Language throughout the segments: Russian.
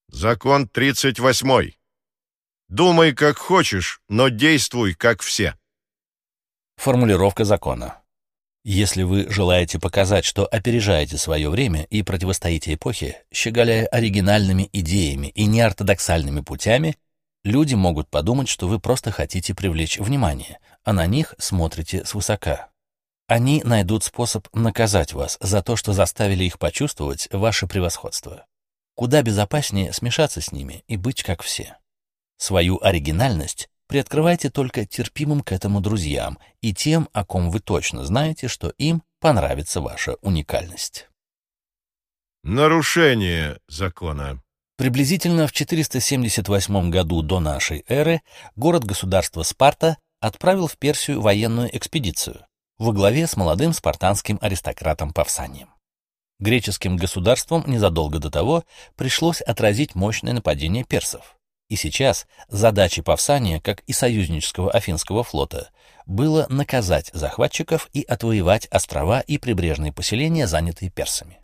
Закон 38. Думай, как хочешь, но действуй, как все. Формулировка закона. Если вы желаете показать, что опережаете свое время и противостоите эпохе, щеголяя оригинальными идеями и неортодоксальными путями, люди могут подумать, что вы просто хотите привлечь внимание, а на них смотрите свысока. Они найдут способ наказать вас за то, что заставили их почувствовать ваше превосходство. Куда безопаснее смешаться с ними и быть как все. Свою оригинальность приоткрывайте только терпимым к этому друзьям и тем, о ком вы точно знаете, что им понравится ваша уникальность. Нарушение закона. Приблизительно в 478 году до нашей эры город-государство Спарта отправил в Персию военную экспедицию во главе с молодым спартанским аристократом Павсанием. Греческим государством незадолго до того пришлось отразить мощное нападение персов. И сейчас задачей Павсания, как и союзнического Афинского флота, было наказать захватчиков и отвоевать острова и прибрежные поселения, занятые персами.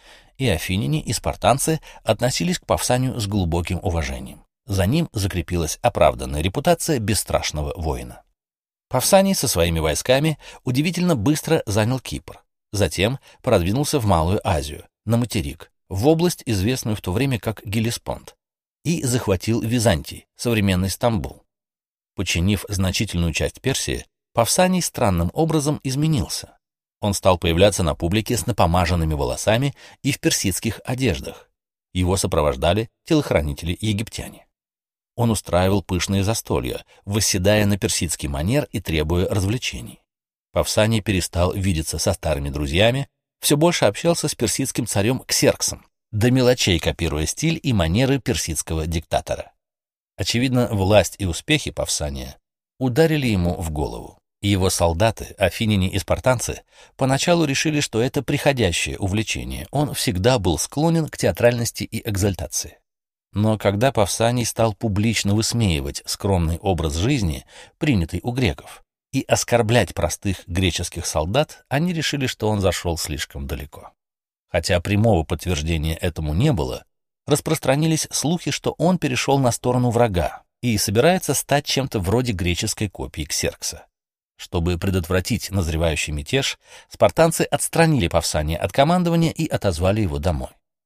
И афиняне, и спартанцы относились к Павсанию с глубоким уважением. За ним закрепилась оправданная репутация бесстрашного воина. Павсаний со своими войсками удивительно быстро занял Кипр. Затем продвинулся в Малую Азию, на материк, в область, известную в то время как Геллеспонд, и захватил Византий, современный Стамбул. Подчинив значительную часть Персии, Павсаний странным образом изменился. Он стал появляться на публике с напомаженными волосами и в персидских одеждах. Его сопровождали телохранители-египтяне. Он устраивал пышные застолья, восседая на персидский манер и требуя развлечений. Павсаний перестал видеться со старыми друзьями, все больше общался с персидским царем Ксерксом, до мелочей копируя стиль и манеры персидского диктатора. Очевидно, власть и успехи Павсания ударили ему в голову. И его солдаты, афиняне и спартанцы, поначалу решили, что это приходящее увлечение, он всегда был склонен к театральности и экзальтации. Но когда Павсаний стал публично высмеивать скромный образ жизни, принятый у греков, и оскорблять простых греческих солдат, они решили, что он зашел слишком далеко. Хотя прямого подтверждения этому не было, распространились слухи, что он перешел на сторону врага и собирается стать чем-то вроде греческой копии Ксеркса. Чтобы предотвратить назревающий мятеж, спартанцы отстранили Павсания от командования и отозвали его домой.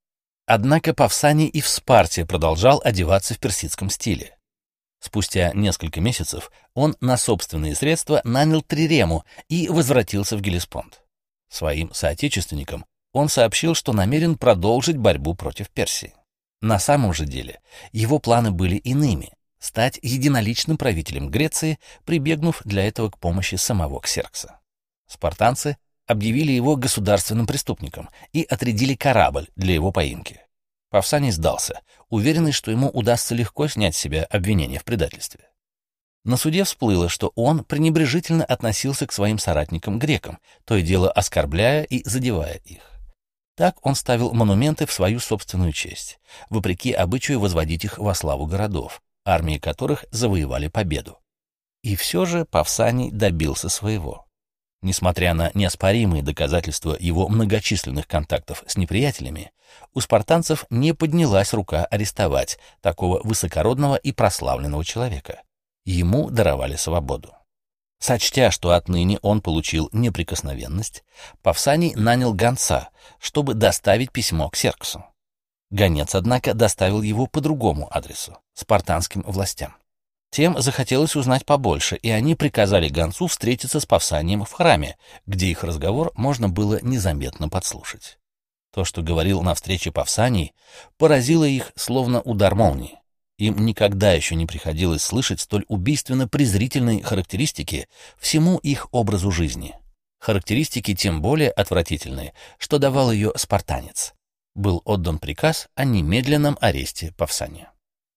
Однако Павсаний и в Спарте продолжал одеваться в персидском стиле. Спустя несколько месяцев он на собственные средства нанял трирему и возвратился в Геллеспонд. Своим соотечественникам он сообщил, что намерен продолжить борьбу против Персии. На самом же деле его планы были иными — стать единоличным правителем Греции, прибегнув для этого к помощи самого Ксеркса. Спартанцы объявили его государственным преступником и отрядили корабль для его поимки. Павсаний сдался, уверенный, что ему удастся легко снять с себя обвинение в предательстве. На суде всплыло, что он пренебрежительно относился к своим соратникам-грекам, то и дело оскорбляя и задевая их. Так он ставил монументы в свою собственную честь, вопреки обычаю возводить их во славу городов, армии которых завоевали победу. И все же Павсаний добился своего. Несмотря на неоспоримые доказательства его многочисленных контактов с неприятелями, у спартанцев не поднялась рука арестовать такого высокородного и прославленного человека. Ему даровали свободу. Сочтя, что отныне он получил неприкосновенность, Павсаний нанял гонца, чтобы доставить письмо к Ксерксу. Гонец, однако, доставил его по другому адресу — спартанским властям. Тем захотелось узнать побольше, и они приказали гонцу встретиться с Павсанием в храме, где их разговор можно было незаметно подслушать. То, что говорил на встрече Павсаний, поразило их словно удар молнии. Им никогда еще не приходилось слышать столь убийственно презрительной характеристики всему их образу жизни. Характеристики тем более отвратительные, что давал ее спартанец. Был отдан приказ о немедленном аресте Павсания.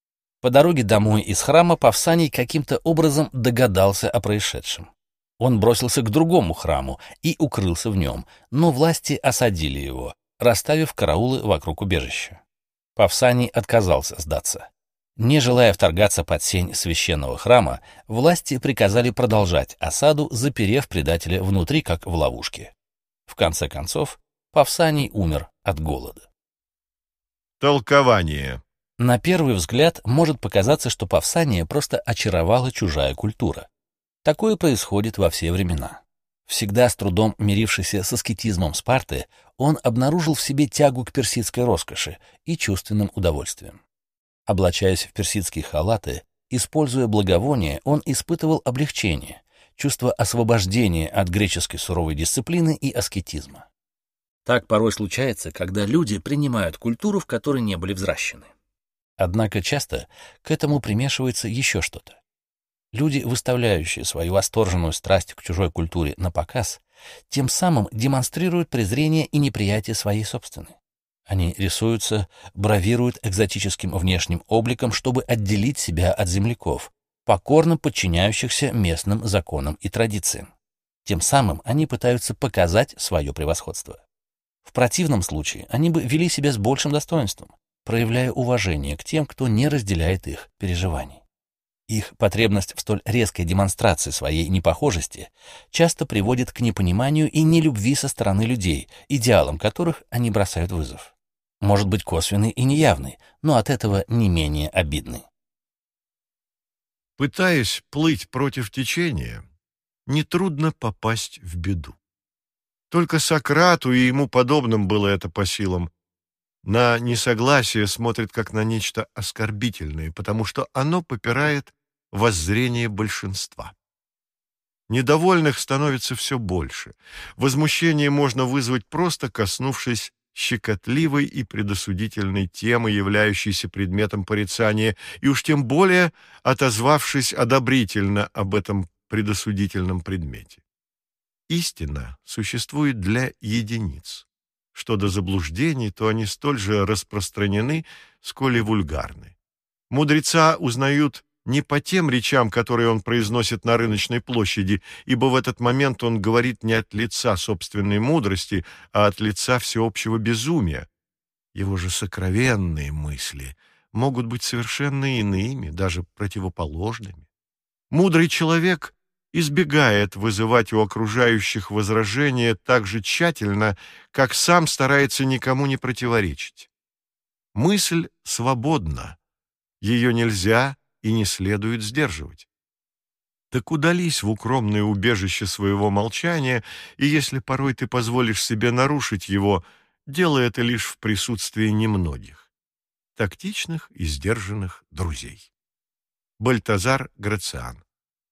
По дороге домой из храма Павсаний каким-то образом догадался о происшедшем. Он бросился к другому храму и укрылся в нем, но власти осадили его, расставив караулы вокруг убежища. Павсаний отказался сдаться. Не желая вторгаться под сень священного храма, власти приказали продолжать осаду, заперев предателя внутри, как в ловушке. В конце концов, Павсаний умер от голода. Толкование. На первый взгляд может показаться, что Павсания просто очаровала чужая культура. Такое происходит во все времена. Всегда с трудом мирившийся с аскетизмом Спарты, он обнаружил в себе тягу к персидской роскоши и чувственным удовольствиям. Облачаясь в персидские халаты, используя благовония, он испытывал облегчение, чувство освобождения от греческой суровой дисциплины и аскетизма. Так порой случается, когда люди принимают культуру, в которой не были взращены. Однако часто к этому примешивается еще что-то. Люди, выставляющие свою восторженную страсть к чужой культуре на показ, тем самым демонстрируют презрение и неприятие своей собственной. Они рисуются, бравируют экзотическим внешним обликом, чтобы отделить себя от земляков, покорно подчиняющихся местным законам и традициям. Тем самым они пытаются показать свое превосходство. В противном случае они бы вели себя с большим достоинством, проявляя уважение к тем, кто не разделяет их переживаний. Их потребность в столь резкой демонстрации своей непохожести часто приводит к непониманию и нелюбви со стороны людей, идеалам которых они бросают вызов. Может быть косвенный и неявный, но от этого не менее обидный. Пытаясь плыть против течения, нетрудно попасть в беду. Только Сократу и ему подобным было это по силам. На несогласие смотрит как на нечто оскорбительное, потому что оно попирает воззрение большинства. Недовольных становится все больше. Возмущение можно вызвать, просто коснувшись щекотливой и предосудительной темы, являющейся предметом порицания, и уж тем более отозвавшись одобрительно об этом предосудительном предмете. Истина существует для единиц. Что до заблуждений, то они столь же распространены, сколь и вульгарны. Мудреца узнают не по тем речам, которые он произносит на рыночной площади, ибо в этот момент он говорит не от лица собственной мудрости, а от лица всеобщего безумия. Его же сокровенные мысли могут быть совершенно иными, даже противоположными. Мудрый человек избегает вызывать у окружающих возражения так же тщательно, как сам старается никому не противоречить. Мысль свободна, ее нельзя и не следует сдерживать. Так удались в укромное убежище своего молчания, и если порой ты позволишь себе нарушить его, делай это лишь в присутствии немногих, тактичных и сдержанных друзей. Бальтазар Грациан.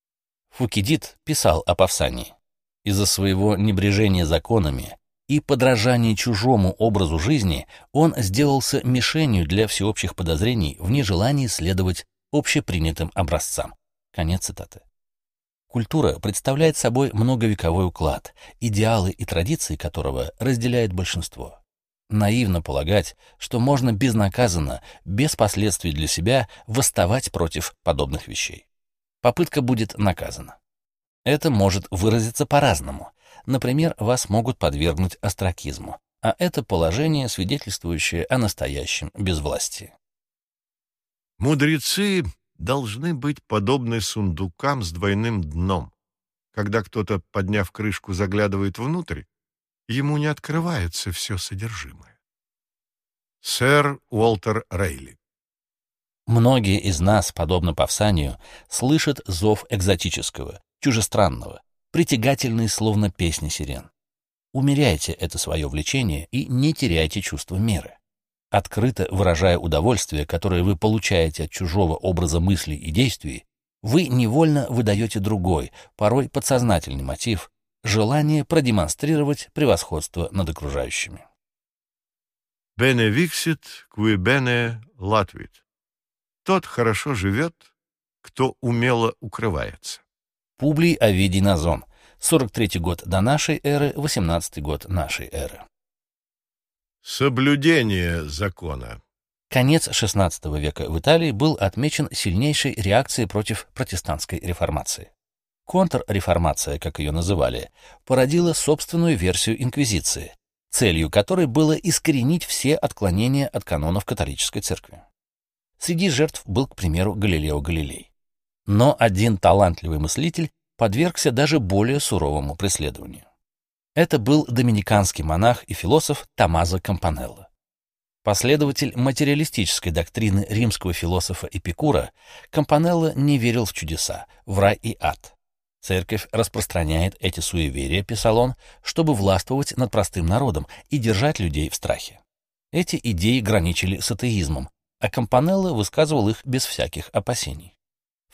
Фукидид писал о Павсании. Из-за своего небрежения законами и подражания чужому образу жизни он сделался мишенью для всеобщих подозрений в нежелании следовать общепринятым образцам. Конец цитаты. Культура представляет собой многовековой уклад, идеалы и традиции которого разделяет большинство. Наивно полагать, что можно безнаказанно, без последствий для себя, восставать против подобных вещей. Попытка будет наказана. Это может выразиться по-разному. Например, вас могут подвергнуть остракизму, а это положение, свидетельствующее о настоящем безвластии. Мудрецы должны быть подобны сундукам с двойным дном. Когда кто-то, подняв крышку, заглядывает внутрь, ему не открывается все содержимое. Сэр Уолтер Рейли. Многие из нас, подобно Павсанию, слышат зов экзотического, чужестранного, притягательный, словно песни сирен. Умеряйте это свое влечение и не теряйте чувство меры. Открыто выражая удовольствие, которое вы получаете от чужого образа мыслей и действий, вы невольно выдаете другой, порой подсознательный мотив — желание продемонстрировать превосходство над окружающими. Bene vixit, qui bene latuit. Тот хорошо живет, кто умело укрывается. Публий Овидий Назон, 43 год до нашей эры, 18 год нашей эры. Соблюдение закона. Конец XVI века в Италии был отмечен сильнейшей реакцией против протестантской реформации. Контрреформация, как ее называли, породила собственную версию инквизиции, целью которой было искоренить все отклонения от канонов католической церкви. Среди жертв был, к примеру, Галилео Галилей. Но один талантливый мыслитель подвергся даже более суровому преследованию. Это был доминиканский монах и философ Томмазо Кампанелло. Последователь материалистической доктрины римского философа Эпикура, Кампанелла не верил в чудеса, в рай и ад. Церковь распространяет эти суеверия, писал он, чтобы властвовать над простым народом и держать людей в страхе. Эти идеи граничили с атеизмом, а Кампанелла высказывал их без всяких опасений. В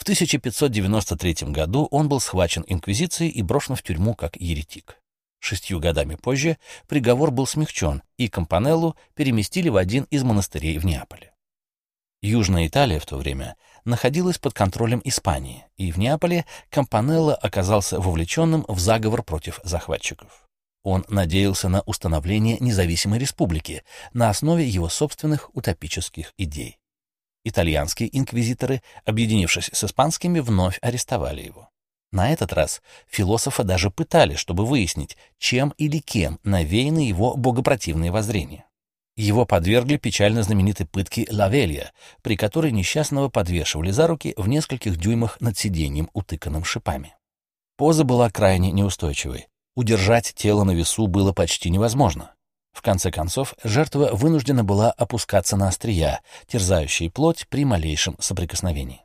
1593 году он был схвачен инквизицией и брошен в тюрьму как еретик. 6 годами позже приговор был смягчен, и Кампанеллу переместили в один из монастырей в Неаполе. Южная Италия в то время находилась под контролем Испании, и в Неаполе Кампанелла оказался вовлеченным в заговор против захватчиков. Он надеялся на установление независимой республики на основе его собственных утопических идей. Итальянские инквизиторы, объединившись с испанскими, вновь арестовали его. На этот раз философа даже пытали, чтобы выяснить, чем или кем навеяны его богопротивные воззрения. Его подвергли печально знаменитой пытке Лавелья, при которой несчастного подвешивали за руки в нескольких дюймах над сиденьем, утыканным шипами. Поза была крайне неустойчивой. Удержать тело на весу было почти невозможно. В конце концов, жертва вынуждена была опускаться на острия, терзающие плоть при малейшем соприкосновении.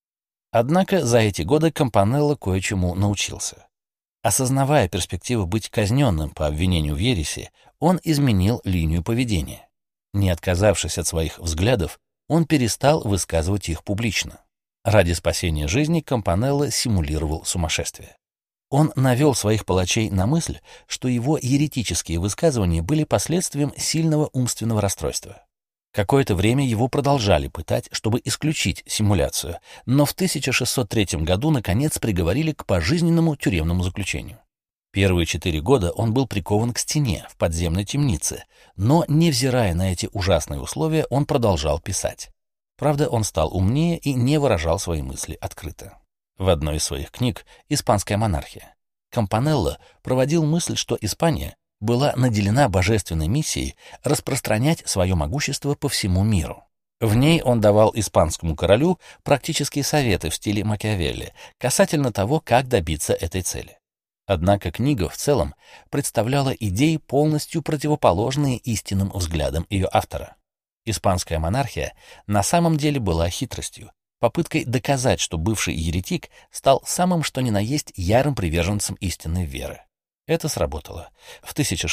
Однако за эти годы Кампанелла кое-чему научился. Осознавая перспективу быть казненным по обвинению в ереси, он изменил линию поведения. Не отказавшись от своих взглядов, он перестал высказывать их публично. Ради спасения жизни Кампанелла симулировал сумасшествие. Он навел своих палачей на мысль, что его еретические высказывания были последствием сильного умственного расстройства. Какое-то время его продолжали пытать, чтобы исключить симуляцию, но в 1603 году, наконец, приговорили к пожизненному тюремному заключению. Первые 4 года он был прикован к стене в подземной темнице, но, невзирая на эти ужасные условия, он продолжал писать. Правда, он стал умнее и не выражал свои мысли открыто. В одной из своих книг «Испанская монархия» Кампанелла проводил мысль, что Испания была наделена божественной миссией распространять свое могущество по всему миру. В ней он давал испанскому королю практические советы в стиле Макиавелли касательно того, как добиться этой цели. Однако книга в целом представляла идеи, полностью противоположные истинным взглядам ее автора. «Испанская монархия» на самом деле была хитростью, попыткой доказать, что бывший еретик стал самым что ни на есть ярым приверженцем истинной веры. Это сработало. В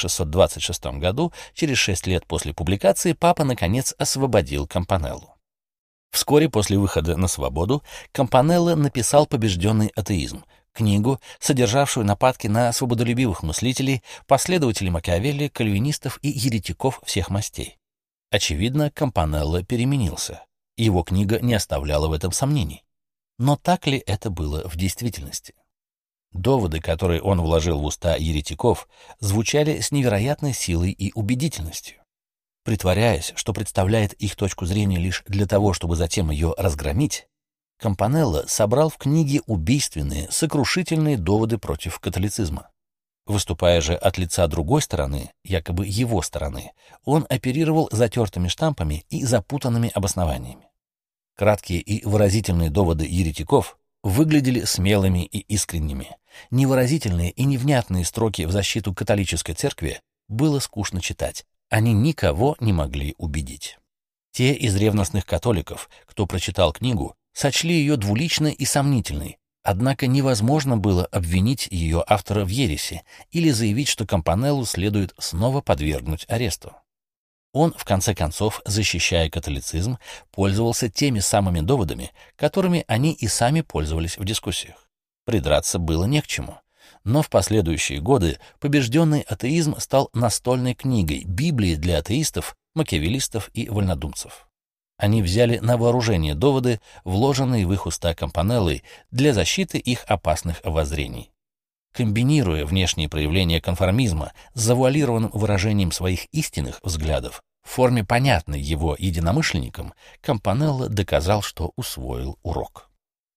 1626 году, через 6 лет после публикации, папа, наконец, освободил Кампанеллу. Вскоре после выхода на свободу Кампанелла написал «Побежденный атеизм», книгу, содержавшую нападки на свободолюбивых мыслителей, последователей Макиавелли, кальвинистов и еретиков всех мастей. Очевидно, Кампанелла переменился. Его книга не оставляла в этом сомнений. Но так ли это было в действительности? Доводы, которые он вложил в уста еретиков, звучали с невероятной силой и убедительностью. Притворяясь, что представляет их точку зрения лишь для того, чтобы затем ее разгромить, Кампанелла собрал в книге убийственные, сокрушительные доводы против католицизма. Выступая же от лица другой стороны, якобы его стороны, он оперировал затертыми штампами и запутанными обоснованиями. Краткие и выразительные доводы еретиков выглядели смелыми и искренними. Невыразительные и невнятные строки в защиту католической церкви было скучно читать. Они никого не могли убедить. Те из ревностных католиков, кто прочитал книгу, сочли ее двуличной и сомнительной, однако невозможно было обвинить ее автора в ереси или заявить, что Кампанеллу следует снова подвергнуть аресту. Он, в конце концов, защищая католицизм, пользовался теми самыми доводами, которыми они и сами пользовались в дискуссиях. Придраться было не к чему. Но в последующие годы «Побежденный атеизм» стал настольной книгой, Библией для атеистов, макиавеллистов и вольнодумцев. Они взяли на вооружение доводы, вложенные в их уста Кампанеллой, для защиты их опасных воззрений. Комбинируя внешние проявления конформизма с завуалированным выражением своих истинных взглядов в форме, понятной его единомышленникам, Кампанелла доказал, что усвоил урок.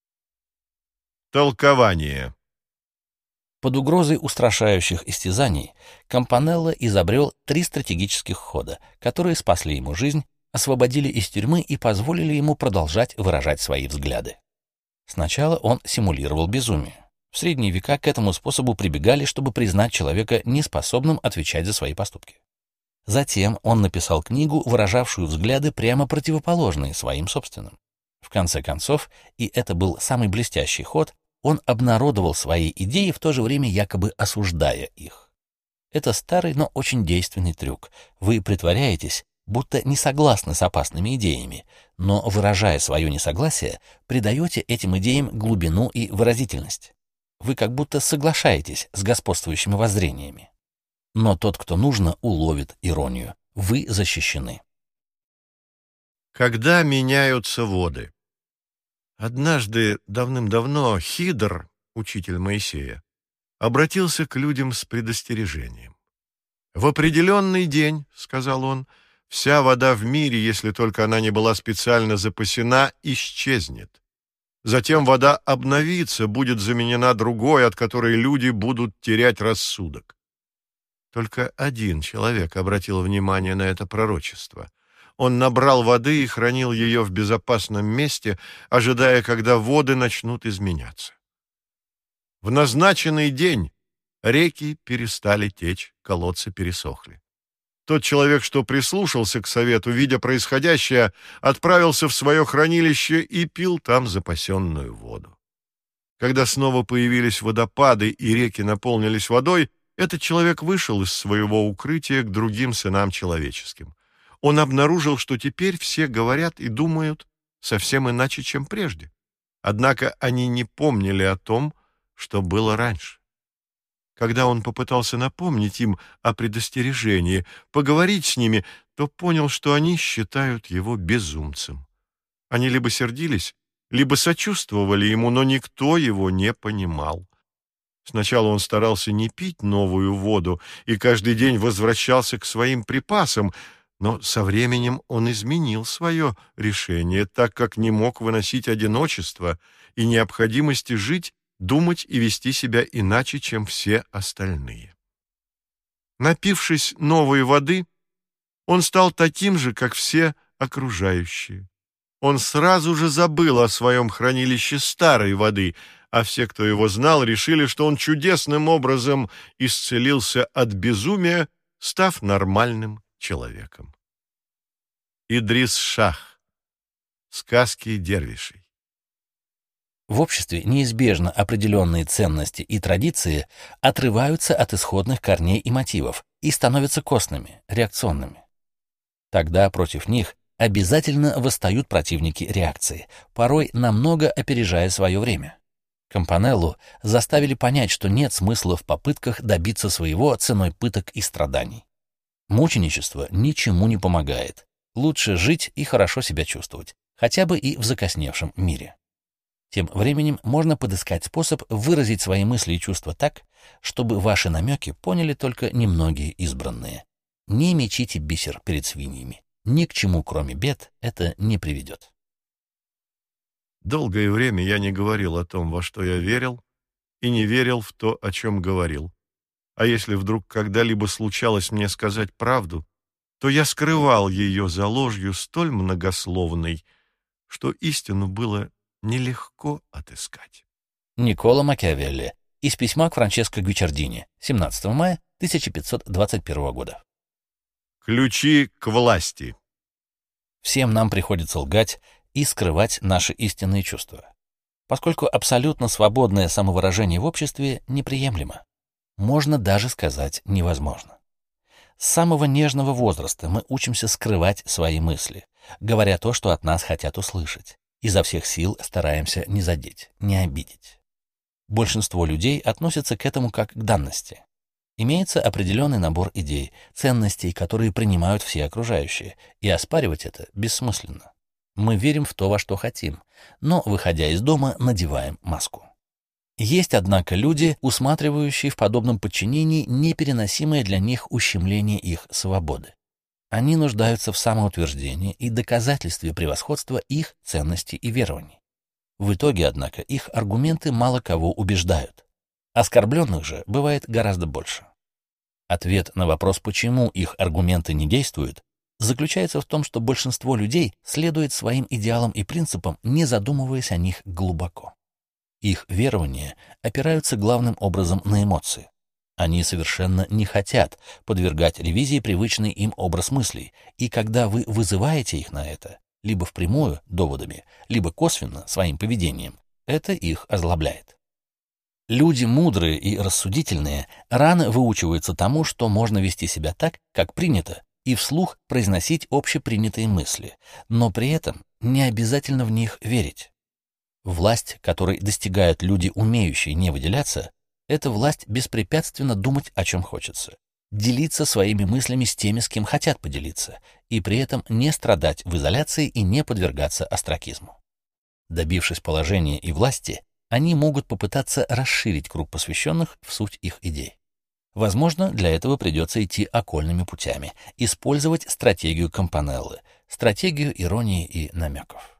Толкование. Под угрозой устрашающих истязаний Кампанелла изобрел 3 стратегических хода, которые спасли ему жизнь, освободили из тюрьмы и позволили ему продолжать выражать свои взгляды. Сначала он симулировал безумие. В средние века к этому способу прибегали, чтобы признать человека неспособным отвечать за свои поступки. Затем он написал книгу, выражавшую взгляды прямо противоположные своим собственным. В конце концов, и это был самый блестящий ход, он обнародовал свои идеи, в то же время якобы осуждая их. Это старый, но очень действенный трюк. Вы притворяетесь, будто не согласны с опасными идеями, но, выражая свое несогласие, придаете этим идеям глубину и выразительность. Вы как будто соглашаетесь с господствующими воззрениями. Но тот, кто нужно, уловит иронию. Вы защищены. Когда меняются воды? Однажды, давным-давно, Хидр, учитель Моисея, обратился к людям с предостережением. «В определенный день, — сказал он, — вся вода в мире, если только она не была специально запасена, исчезнет. Затем вода обновится, будет заменена другой, от которой люди будут терять рассудок». Только один человек обратил внимание на это пророчество. Он набрал воды и хранил ее в безопасном месте, ожидая, когда воды начнут изменяться. В назначенный день реки перестали течь, колодцы пересохли. Тот человек, что прислушался к совету, видя происходящее, отправился в свое хранилище и пил там запасенную воду. Когда снова появились водопады и реки наполнились водой, этот человек вышел из своего укрытия к другим сынам человеческим. Он обнаружил, что теперь все говорят и думают совсем иначе, чем прежде. Однако они не помнили о том, что было раньше. Когда он попытался напомнить им о предостережении, поговорить с ними, то понял, что они считают его безумцем. Они либо сердились, либо сочувствовали ему, но никто его не понимал. Сначала он старался не пить новую воду и каждый день возвращался к своим припасам, но со временем он изменил свое решение, так как не мог выносить одиночество и необходимости жить, думать и вести себя иначе, чем все остальные. Напившись новой воды, он стал таким же, как все окружающие. Он сразу же забыл о своем хранилище старой воды, а все, кто его знал, решили, что он чудесным образом исцелился от безумия, став нормальным человеком. Идрис Шах. Сказки дервишей. В обществе неизбежно определенные ценности и традиции отрываются от исходных корней и мотивов и становятся костными, реакционными. Тогда против них обязательно восстают противники реакции, порой намного опережая свое время. Кампанеллу заставили понять, что нет смысла в попытках добиться своего ценой пыток и страданий. Мученичество ничему не помогает. Лучше жить и хорошо себя чувствовать, хотя бы и в закосневшем мире. Тем временем можно подыскать способ выразить свои мысли и чувства так, чтобы ваши намеки поняли только немногие избранные. Не мечите бисер перед свиньями. Ни к чему, кроме бед, это не приведет. Долгое время я не говорил о том, во что я верил, и не верил в то, о чем говорил. А если вдруг когда-либо случалось мне сказать правду, то я скрывал ее за ложью столь многословной, что истину было нелегко отыскать. Никколо Макиавелли. Из письма к Франческо Гвичардини. 17 мая 1521 года. Ключи к власти. Всем нам приходится лгать и скрывать наши истинные чувства, поскольку абсолютно свободное самовыражение в обществе неприемлемо. Можно даже сказать невозможно. С самого нежного возраста мы учимся скрывать свои мысли, говоря то, что от нас хотят услышать. Изо всех сил стараемся не задеть, не обидеть. Большинство людей относятся к этому как к данности. Имеется определенный набор идей, ценностей, которые принимают все окружающие, и оспаривать это бессмысленно. Мы верим в то, во что хотим, но, выходя из дома, надеваем маску. Есть, однако, люди, усматривающие в подобном подчинении непереносимое для них ущемление их свободы. Они нуждаются в самоутверждении и доказательстве превосходства их ценностей и верований. В итоге, однако, их аргументы мало кого убеждают. Оскорбленных же бывает гораздо больше. Ответ на вопрос, почему их аргументы не действуют, заключается в том, что большинство людей следует своим идеалам и принципам, не задумываясь о них глубоко. Их верования опираются главным образом на эмоции. Они совершенно не хотят подвергать ревизии привычный им образ мыслей, и когда вы вызываете их на это, либо впрямую, доводами, либо косвенно, своим поведением, это их озлобляет. Люди мудрые и рассудительные рано выучиваются тому, что можно вести себя так, как принято, и вслух произносить общепринятые мысли, но при этом не обязательно в них верить. Власть, которой достигают люди, умеющие не выделяться, это власть беспрепятственно думать, о чем хочется, делиться своими мыслями с теми, с кем хотят поделиться, и при этом не страдать в изоляции и не подвергаться остракизму. Добившись положения и власти, они могут попытаться расширить круг посвященных в суть их идей. Возможно, для этого придется идти окольными путями, использовать стратегию Кампанеллы, стратегию иронии и намеков.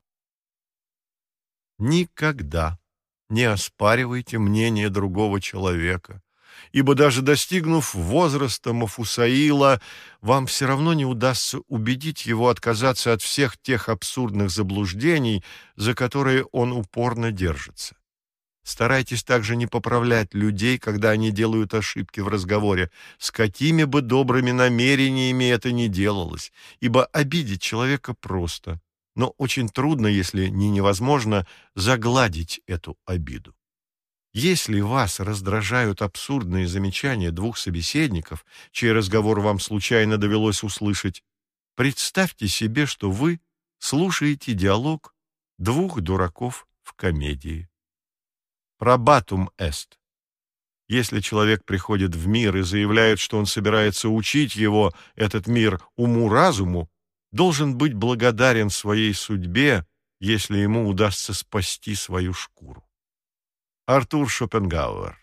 Никогда не оспаривайте мнение другого человека, ибо даже достигнув возраста Мафусаила, вам все равно не удастся убедить его отказаться от всех тех абсурдных заблуждений, за которые он упорно держится. Старайтесь также не поправлять людей, когда они делают ошибки в разговоре, с какими бы добрыми намерениями это ни делалось, ибо обидеть человека просто, но очень трудно, если не невозможно, загладить эту обиду. Если вас раздражают абсурдные замечания двух собеседников, чей разговор вам случайно довелось услышать, представьте себе, что вы слушаете диалог двух дураков в комедии. Probatum est. Если человек приходит в мир и заявляет, что он собирается учить его, этот мир, уму-разуму, должен быть благодарен своей судьбе, если ему удастся спасти свою шкуру. Артур Шопенгауэр.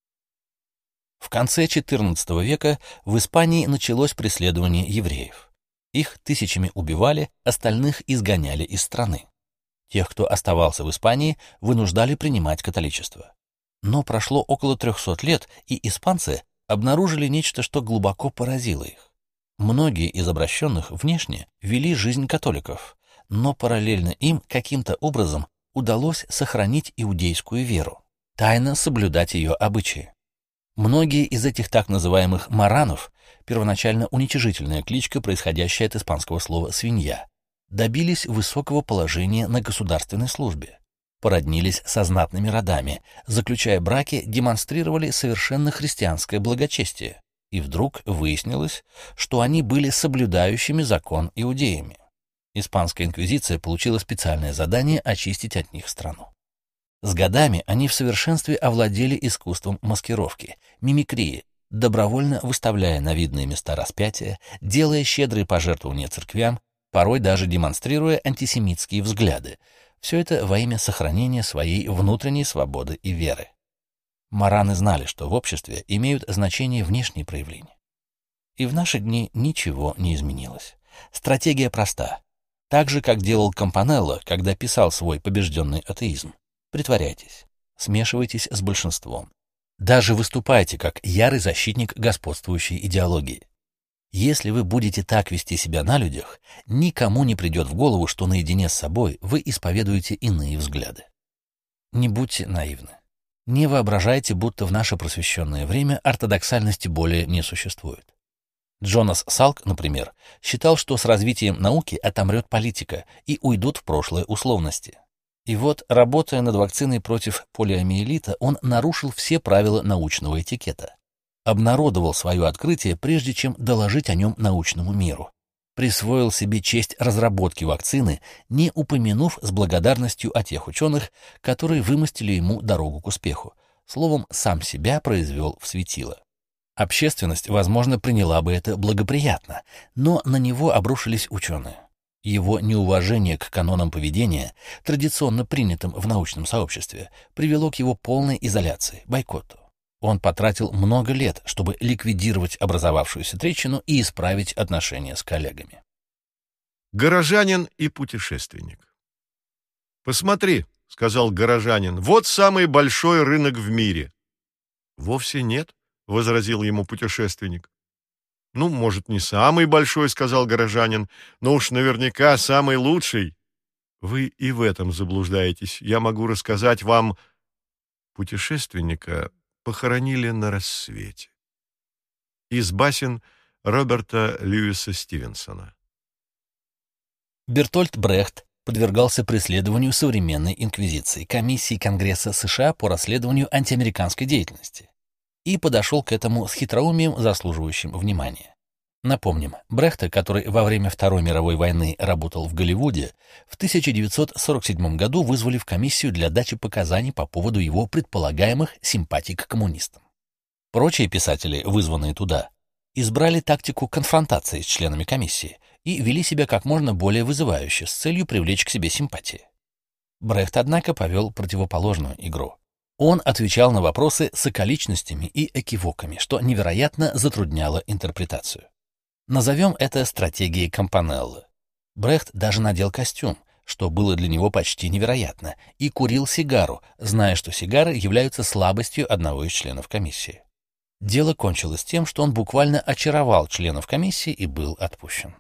В конце XIV века в Испании началось преследование евреев. Их тысячами убивали, остальных изгоняли из страны. Тех, кто оставался в Испании, вынуждали принимать католичество. Но прошло около 300 лет, и испанцы обнаружили нечто, что глубоко поразило их. Многие из обращенных внешне вели жизнь католиков, но параллельно им каким-то образом удалось сохранить иудейскую веру, тайно соблюдать ее обычаи. Многие из этих так называемых маранов, первоначально уничижительная кличка, происходящая от испанского слова «свинья», добились высокого положения на государственной службе, породнились со знатными родами, заключая браки, демонстрировали совершенно христианское благочестие, и вдруг выяснилось, что они были соблюдающими закон иудеями. Испанская инквизиция получила специальное задание очистить от них страну. С годами они в совершенстве овладели искусством маскировки, мимикрии, добровольно выставляя на видные места распятия, делая щедрые пожертвования церквям, порой даже демонстрируя антисемитские взгляды. Все это во имя сохранения своей внутренней свободы и веры. Мараны знали, что в обществе имеют значение внешние проявления. И в наши дни ничего не изменилось. Стратегия проста. Так же, как делал Кампанелла, когда писал свой побежденный атеизм. Притворяйтесь, смешивайтесь с большинством. Даже выступайте как ярый защитник господствующей идеологии. Если вы будете так вести себя на людях, никому не придет в голову, что наедине с собой вы исповедуете иные взгляды. Не будьте наивны. Не воображайте, будто в наше просвещенное время ортодоксальности более не существует. Джонас Салк, например, считал, что с развитием науки отомрет политика и уйдут в прошлое условности. И вот, работая над вакциной против полиомиелита, он нарушил все правила научного этикета. Обнародовал свое открытие, прежде чем доложить о нем научному миру. Присвоил себе честь разработки вакцины, не упомянув с благодарностью о тех ученых, которые вымостили ему дорогу к успеху. Словом, сам себя произвел в светило. Общественность, возможно, приняла бы это благоприятно, но на него обрушились ученые. Его неуважение к канонам поведения, традиционно принятым в научном сообществе, привело к его полной изоляции, бойкоту. Он потратил много лет, чтобы ликвидировать образовавшуюся трещину и исправить отношения с коллегами. Горожанин и путешественник. «Посмотри», — сказал горожанин, — «вот самый большой рынок в мире». «Вовсе нет», — возразил ему путешественник. «Ну, может, не самый большой», — сказал горожанин, — «но уж наверняка самый лучший». «Вы и в этом заблуждаетесь. Я могу рассказать вам...» Путешественника похоронили на рассвете. из басен Роберта Льюиса Стивенсона. Бертольд Брехт подвергался преследованию современной инквизиции, комиссии Конгресса США по расследованию антиамериканской деятельности, и подошел к этому с хитроумием, заслуживающим внимания. Напомним, Брехта, который во время Второй мировой войны работал в Голливуде, в 1947 году вызвали в комиссию для дачи показаний по поводу его предполагаемых симпатий к коммунистам. Прочие писатели, вызванные туда, избрали тактику конфронтации с членами комиссии и вели себя как можно более вызывающе с целью привлечь к себе симпатии. Брехт, однако, повел противоположную игру. Он отвечал на вопросы с околичностями и экивоками, что невероятно затрудняло интерпретацию. Назовем это стратегией Кампанеллы. Брехт даже надел костюм, что было для него почти невероятно, и курил сигару, зная, что сигары являются слабостью одного из членов комиссии. Дело кончилось тем, что он буквально очаровал членов комиссии и был отпущен.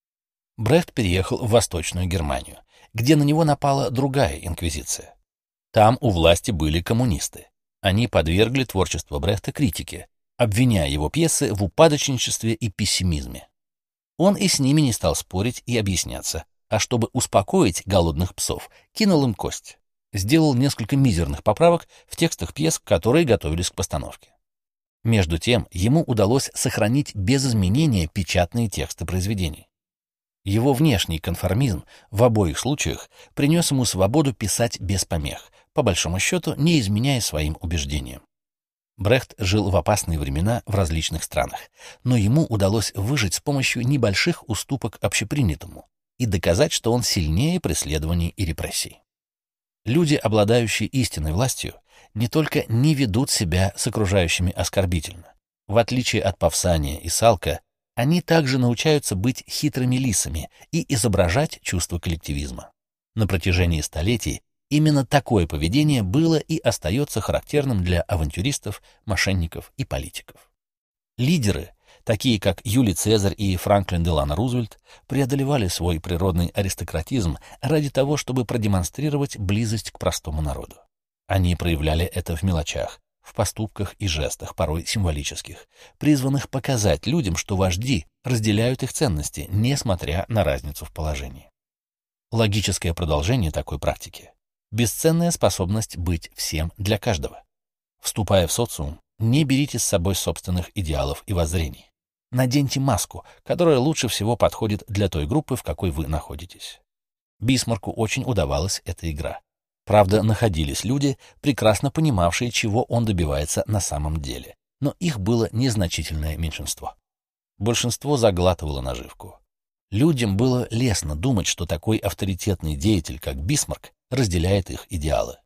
Брехт переехал в Восточную Германию, где на него напала другая инквизиция. Там у власти были коммунисты. Они подвергли творчество Брехта критике, обвиняя его пьесы в упадочничестве и пессимизме. Он и с ними не стал спорить и объясняться, а чтобы успокоить голодных псов, кинул им кость. Сделал несколько мизерных поправок в текстах пьес, которые готовились к постановке. Между тем, ему удалось сохранить без изменения печатные тексты произведений. Его внешний конформизм в обоих случаях принес ему свободу писать без помех, по большому счету не изменяя своим убеждениям. Брехт жил в опасные времена в различных странах, но ему удалось выжить с помощью небольших уступок общепринятому и доказать, что он сильнее преследований и репрессий. Люди, обладающие истинной властью, не только не ведут себя с окружающими оскорбительно. В отличие от Павсания и Салка, они также научаются быть хитрыми лисами и изображать чувство коллективизма. На протяжении столетий именно такое поведение было и остается характерным для авантюристов, мошенников и политиков. Лидеры, такие как Юлий Цезарь и Франклин Делано Рузвельт, преодолевали свой природный аристократизм ради того, чтобы продемонстрировать близость к простому народу. Они проявляли это в мелочах, в поступках и жестах, порой символических, призванных показать людям, что вожди разделяют их ценности, несмотря на разницу в положении. Логическое продолжение такой практики — бесценная способность быть всем для каждого. Вступая в социум, не берите с собой собственных идеалов и воззрений. Наденьте маску, которая лучше всего подходит для той группы, в какой вы находитесь. Бисмарку очень удавалась эта игра. Правда, находились люди, прекрасно понимавшие, чего он добивается на самом деле, но их было незначительное меньшинство. Большинство заглатывало наживку. Людям было лестно думать, что такой авторитетный деятель, как Бисмарк, разделяет их идеалы.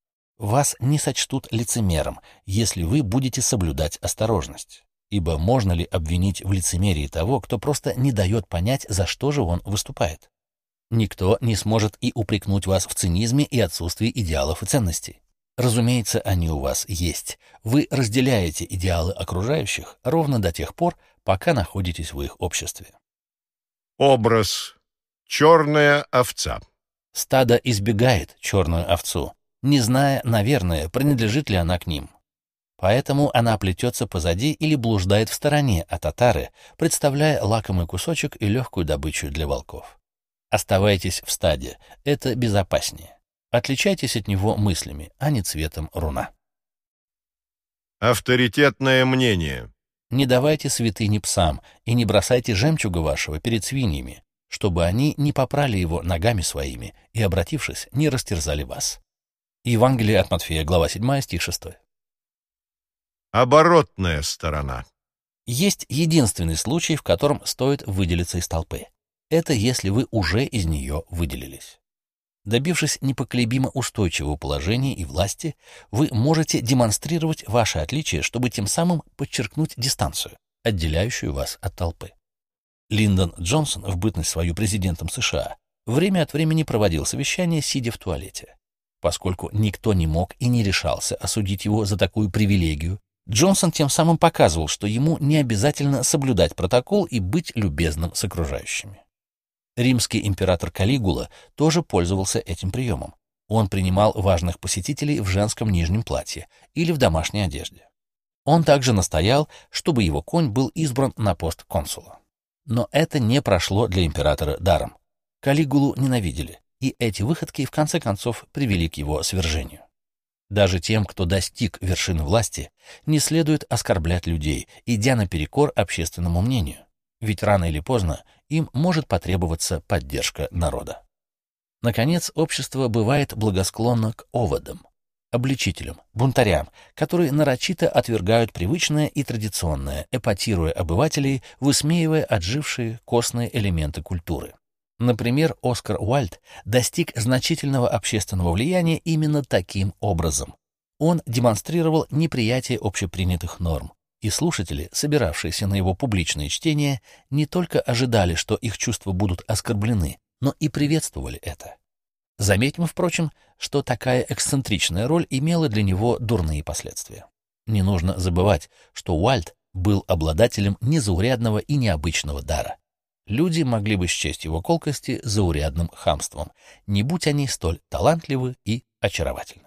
Вас не сочтут лицемером, если вы будете соблюдать осторожность, ибо можно ли обвинить в лицемерии того, кто просто не дает понять, за что же он выступает? Никто не сможет и упрекнуть вас в цинизме и отсутствии идеалов и ценностей. Разумеется, они у вас есть. Вы разделяете идеалы окружающих ровно до тех пор, пока находитесь в их обществе. Образ. Черная овца. Стадо избегает черную овцу, не зная, наверное, принадлежит ли она к ним. Поэтому она плетется позади или блуждает в стороне от отары, представляя лакомый кусочек и легкую добычу для волков. Оставайтесь в стаде, это безопаснее. Отличайтесь от него мыслями, а не цветом руна. Авторитетное мнение. Не давайте святыни псам и не бросайте жемчуга вашего перед свиньями, чтобы они не попрали его ногами своими и, обратившись, не растерзали вас. Евангелие от Матфея, глава 7, стих 6. Оборотная сторона. Есть единственный случай, в котором стоит выделиться из толпы. Это если вы уже из нее выделились. Добившись непоколебимо устойчивого положения и власти, вы можете демонстрировать ваше отличие, чтобы тем самым подчеркнуть дистанцию, отделяющую вас от толпы. Линдон Джонсон, в бытность свою президентом США, время от времени проводил совещания, сидя в туалете. Поскольку никто не мог и не решался осудить его за такую привилегию, Джонсон тем самым показывал, что ему не обязательно соблюдать протокол и быть любезным с окружающими. Римский император Калигула тоже пользовался этим приемом. Он принимал важных посетителей в женском нижнем платье или в домашней одежде. Он также настоял, чтобы его конь был избран на пост консула. Но это не прошло для императора даром. Калигулу ненавидели, и эти выходки в конце концов привели к его свержению. Даже тем, кто достиг вершин власти, не следует оскорблять людей, идя наперекор общественному мнению, ведь рано или поздно им может потребоваться поддержка народа. Наконец, общество бывает благосклонно к оводам, обличителям, бунтарям, которые нарочито отвергают привычное и традиционное, эпатируя обывателей, высмеивая отжившие костные элементы культуры. Например, Оскар Уайльд достиг значительного общественного влияния именно таким образом. Он демонстрировал неприятие общепринятых норм, и слушатели, собиравшиеся на его публичные чтения, не только ожидали, что их чувства будут оскорблены, но и приветствовали это. Заметим, впрочем, что такая эксцентричная роль имела для него дурные последствия. Не нужно забывать, что Уайльд был обладателем незаурядного и необычного дара. Люди могли бы счесть его колкости заурядным хамством, не будь они столь талантливы и очаровательны.